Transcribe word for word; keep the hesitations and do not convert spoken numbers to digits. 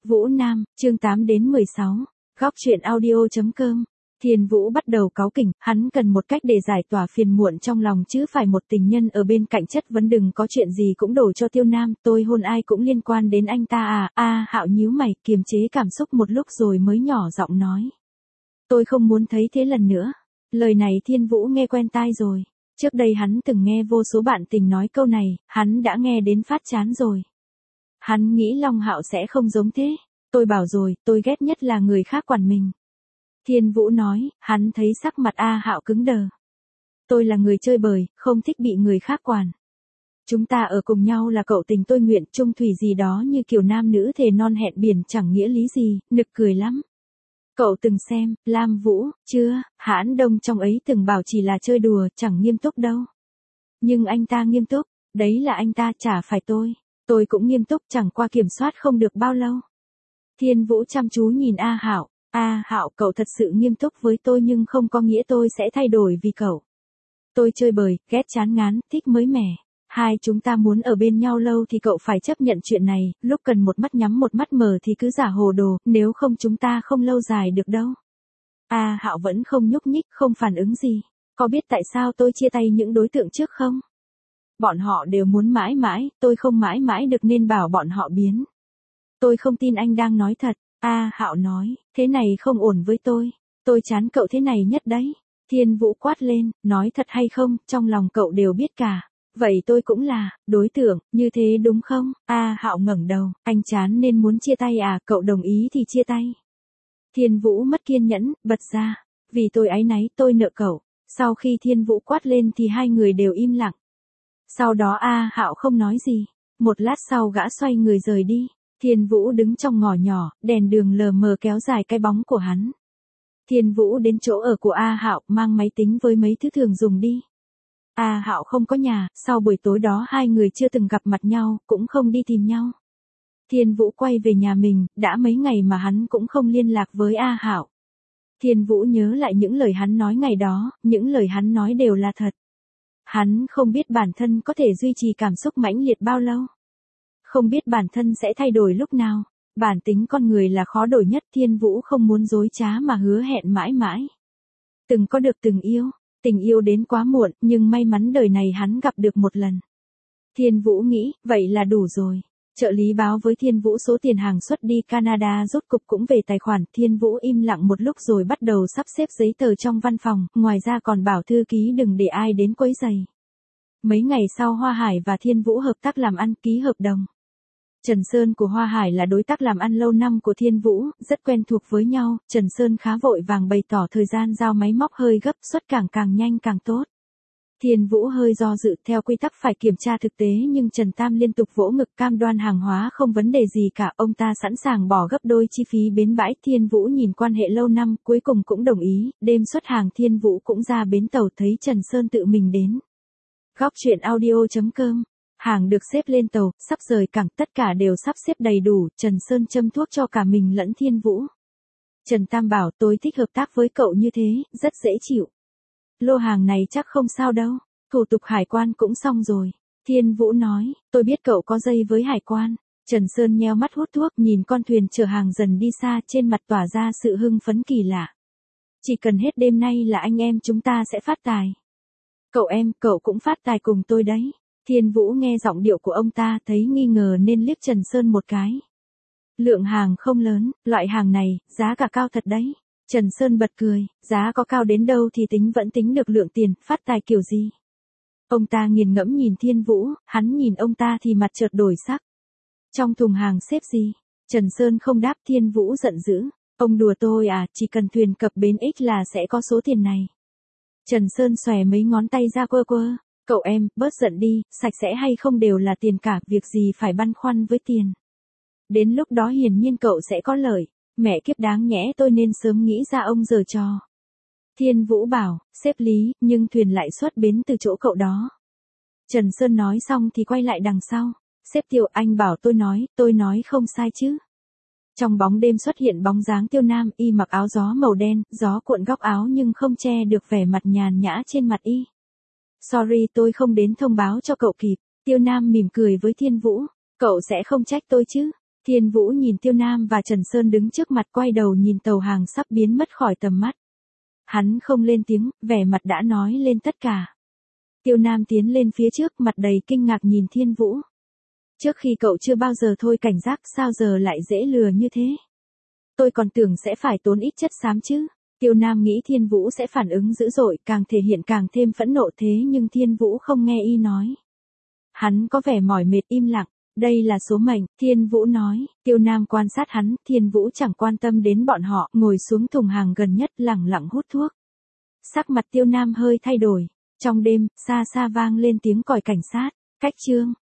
Vũ Nam, chương tám đến mười sáu, góc truyện audio chấm com. Thiên Vũ bắt đầu cáu kỉnh, hắn cần một cách để giải tỏa phiền muộn trong lòng chứ phải một tình nhân ở bên cạnh chất vấn đừng có chuyện gì cũng đổ cho Tiêu Nam, tôi hôn ai cũng liên quan đến anh ta à, a Hạo nhíu mày, kiềm chế cảm xúc một lúc rồi mới nhỏ giọng nói. Tôi không muốn thấy thế lần nữa. Lời này Thiên Vũ nghe quen tai rồi. Trước đây hắn từng nghe vô số bạn tình nói câu này, hắn đã nghe đến phát chán rồi. Hắn nghĩ Long Hạo sẽ không giống thế. Tôi bảo rồi, tôi ghét nhất là người khác quản mình. Thiên Vũ nói, hắn thấy sắc mặt A Hạo cứng đờ. Tôi là người chơi bời, không thích bị người khác quản. Chúng ta ở cùng nhau là cậu tình tôi nguyện, chung thủy gì đó như kiểu nam nữ thề non hẹn biển chẳng nghĩa lý gì, nực cười lắm. Cậu từng xem, Lam Vũ, chưa, Hãn Đông trong ấy từng bảo chỉ là chơi đùa, chẳng nghiêm túc đâu. Nhưng anh ta nghiêm túc, đấy là anh ta chả phải tôi. Tôi cũng nghiêm túc chẳng qua kiểm soát không được bao lâu. Thiên Vũ chăm chú nhìn A Hạo, A Hạo cậu thật sự nghiêm túc với tôi nhưng không có nghĩa tôi sẽ thay đổi vì cậu. Tôi chơi bời, ghét chán ngán, thích mới mẻ. Hai chúng ta muốn ở bên nhau lâu thì cậu phải chấp nhận chuyện này, lúc cần một mắt nhắm một mắt mở thì cứ giả hồ đồ, nếu không chúng ta không lâu dài được đâu. A Hạo vẫn không nhúc nhích, không phản ứng gì. Có biết tại sao tôi chia tay những đối tượng trước không? Bọn họ đều muốn mãi mãi, tôi không mãi mãi được nên bảo bọn họ biến. Tôi không tin anh đang nói thật. A Hạo nói, thế này không ổn với tôi. Tôi chán cậu thế này nhất đấy. Thiên Vũ quát lên, nói thật hay không, trong lòng cậu đều biết cả. Vậy tôi cũng là, đối tượng, như thế đúng không? A Hạo ngẩng đầu, anh chán nên muốn chia tay à, cậu đồng ý thì chia tay. Thiên Vũ mất kiên nhẫn, bật ra. Vì tôi áy náy, tôi nợ cậu. Sau khi Thiên Vũ quát lên thì hai người đều im lặng. Sau đó A Hạo không nói gì. Một lát sau gã xoay người rời đi. Thiên Vũ đứng trong ngõ nhỏ, đèn đường lờ mờ kéo dài cái bóng của hắn. Thiên Vũ đến chỗ ở của A Hạo, mang máy tính với mấy thứ thường dùng đi. A Hạo không có nhà, sau buổi tối đó hai người chưa từng gặp mặt nhau, cũng không đi tìm nhau. Thiên Vũ quay về nhà mình, đã mấy ngày mà hắn cũng không liên lạc với A Hạo. Thiên Vũ nhớ lại những lời hắn nói ngày đó, những lời hắn nói đều là thật. Hắn không biết bản thân có thể duy trì cảm xúc mãnh liệt bao lâu. Không biết bản thân sẽ thay đổi lúc nào. Bản tính con người là khó đổi nhất. Thiên Vũ không muốn dối trá mà hứa hẹn mãi mãi. Từng có được từng yêu. Tình yêu đến quá muộn, nhưng may mắn đời này hắn gặp được một lần. Thiên Vũ nghĩ, vậy là đủ rồi. Trợ lý báo với Thiên Vũ số tiền hàng xuất đi Canada rốt cục cũng về tài khoản. Thiên Vũ im lặng một lúc rồi bắt đầu sắp xếp giấy tờ trong văn phòng, ngoài ra còn bảo thư ký đừng để ai đến quấy rầy. Mấy ngày sau Hoa Hải và Thiên Vũ hợp tác làm ăn, ký hợp đồng. Trần Sơn của Hoa Hải là đối tác làm ăn lâu năm của Thiên Vũ, rất quen thuộc với nhau. Trần Sơn khá vội vàng bày tỏ thời gian giao máy móc hơi gấp, xuất cảng càng nhanh càng tốt. Thiên Vũ hơi do dự, theo quy tắc phải kiểm tra thực tế nhưng Trần Tam liên tục vỗ ngực cam đoan hàng hóa không vấn đề gì cả, ông ta sẵn sàng bỏ gấp đôi chi phí bến bãi. Thiên Vũ nhìn quan hệ lâu năm, cuối cùng cũng đồng ý, đêm xuất hàng Thiên Vũ cũng ra bến tàu thấy Trần Sơn tự mình đến. Góc truyện audio chấm com. Hàng được xếp lên tàu, sắp rời cảng, tất cả đều sắp xếp đầy đủ, Trần Sơn châm thuốc cho cả mình lẫn Thiên Vũ. Trần Tam bảo tôi thích hợp tác với cậu như thế, rất dễ chịu. Lô hàng này chắc không sao đâu, thủ tục hải quan cũng xong rồi. Thiên Vũ nói, tôi biết cậu có dây với hải quan. Trần Sơn nheo mắt hút thuốc nhìn con thuyền chở hàng dần đi xa, trên mặt tỏa ra sự hưng phấn kỳ lạ. Chỉ cần hết đêm nay là anh em chúng ta sẽ phát tài. Cậu em, cậu cũng phát tài cùng tôi đấy. Thiên Vũ nghe giọng điệu của ông ta thấy nghi ngờ nên liếc Trần Sơn một cái. Lượng hàng không lớn, loại hàng này, giá cả cao thật đấy. Trần Sơn bật cười, giá có cao đến đâu thì tính vẫn tính được lượng tiền, phát tài kiểu gì. Ông ta nghiền ngẫm nhìn Thiên Vũ, hắn nhìn ông ta thì mặt chợt đổi sắc. Trong thùng hàng xếp gì? Trần Sơn không đáp. Thiên Vũ giận dữ. Ông đùa tôi à, chỉ cần thuyền cập bến X là sẽ có số tiền này. Trần Sơn xòe mấy ngón tay ra quơ quơ. Cậu em, bớt giận đi, sạch sẽ hay không đều là tiền cả, việc gì phải băn khoăn với tiền. Đến lúc đó hiển nhiên cậu sẽ có lợi. Mẹ kiếp đáng nhẽ tôi nên sớm nghĩ ra ông giở trò. Thiên Vũ bảo, xếp lý, nhưng thuyền lại xuất bến từ chỗ cậu đó. Trần Sơn nói xong thì quay lại đằng sau. Xếp Tiêu, anh bảo tôi nói, tôi nói không sai chứ. Trong bóng đêm xuất hiện bóng dáng Tiêu Nam, y mặc áo gió màu đen, gió cuộn góc áo nhưng không che được vẻ mặt nhàn nhã trên mặt y. Sorry tôi không đến thông báo cho cậu kịp. Tiêu Nam mỉm cười với Thiên Vũ. Cậu sẽ không trách tôi chứ? Thiên Vũ nhìn Tiêu Nam và Trần Sơn đứng trước mặt, quay đầu nhìn tàu hàng sắp biến mất khỏi tầm mắt. Hắn không lên tiếng, vẻ mặt đã nói lên tất cả. Tiêu Nam tiến lên phía trước, mặt đầy kinh ngạc nhìn Thiên Vũ. Trước khi cậu chưa bao giờ thôi cảnh giác, sao giờ lại dễ lừa như thế? Tôi còn tưởng sẽ phải tốn ít chất xám chứ. Tiêu Nam nghĩ Thiên Vũ sẽ phản ứng dữ dội, càng thể hiện càng thêm phẫn nộ, thế nhưng Thiên Vũ không nghe y nói. Hắn có vẻ mỏi mệt im lặng. Đây là số mệnh, Thiên Vũ nói. Tiêu Nam quan sát hắn, Thiên Vũ chẳng quan tâm đến bọn họ, ngồi xuống thùng hàng gần nhất lẳng lặng hút thuốc. Sắc mặt Tiêu Nam hơi thay đổi. Trong đêm, xa xa vang lên tiếng còi cảnh sát. Cách chương.